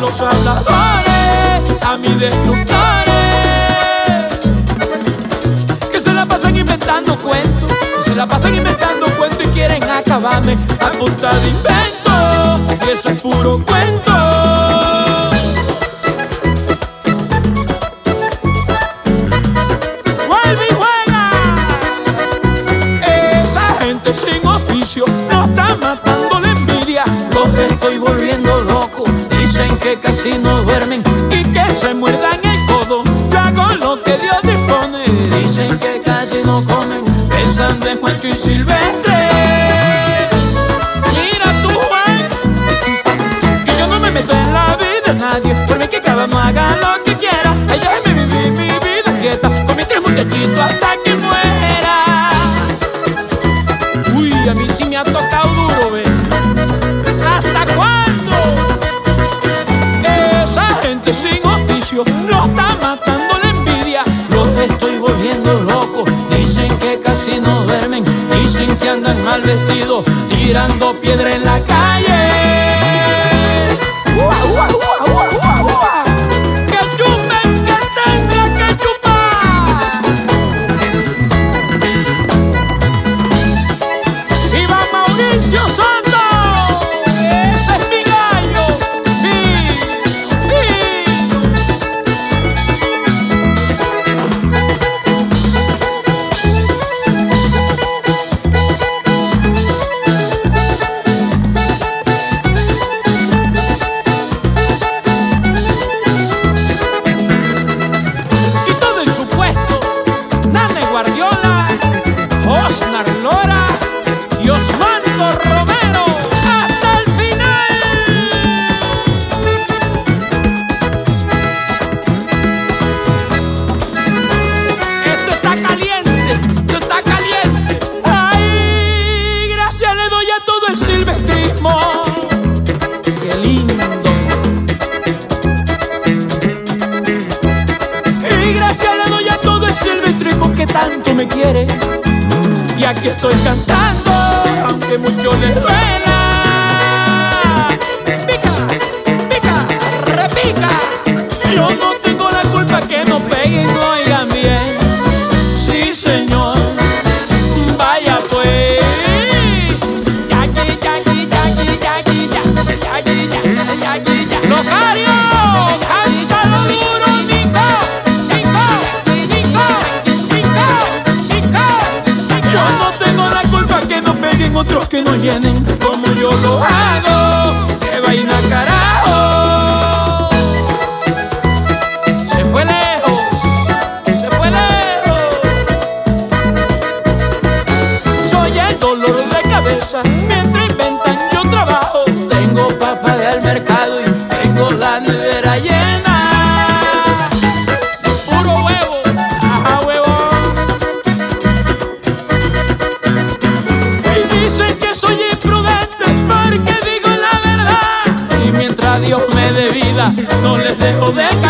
los habladores, a mis destructores, que se la pasan inventando cuentos, y quieren acabarme a punta de invento, y eso es puro cuento. Vuelve y juega. Esa gente sin oficio nos está matando la envidia. Los estoy volviendo locos. Dicen que casi no duermen y que se muerdan el codo. Yo hago lo que Dios dispone. Dicen que casi no comen, pensando en Juancho y Silvestre. Mira tú, Juan, que yo no me meto en la vida de nadie. Por mí que cada uno haga lo que quiera. Ella me viví mi vida quieta, con mis tres muchachitos hasta que muera. Uy, a mí sí me ha tocado duro, ve. ¿Hasta cuándo? Esa gente sin oficio los está matando la envidia. Los estoy volviendo locos. Dicen que casi no duermen, dicen que andan mal vestidos, tirando piedra en la calle. Que chupen, que tenga que chupar. Y va Mauricio Soto, ese es mi gallo, tanto me quiere, y aquí estoy cantando, aunque mucho les duela. Pica, pica, repica. Yo no tengo la culpa que no peguen, oigan bien. Sí, señor, vaya pues. Yaqui, yaqui, yaqui, yaqui, yaqui, yaqui, yaqui, yaqui. Locario, cántalo duro, Nico. Otros que no llenen como yo lo hago. ¡Qué vaina, carajo! Se fue lejos, se fue lejos. Soy el dolor de cabeza, mientras inventan yo trabajo. Tengo pa' pagar el mercado y tengo la nevera llena. Puro huevo, ajá, huevo. Dicen que soy imprudente porque digo la verdad, y mientras Dios me dé vida no les dejo de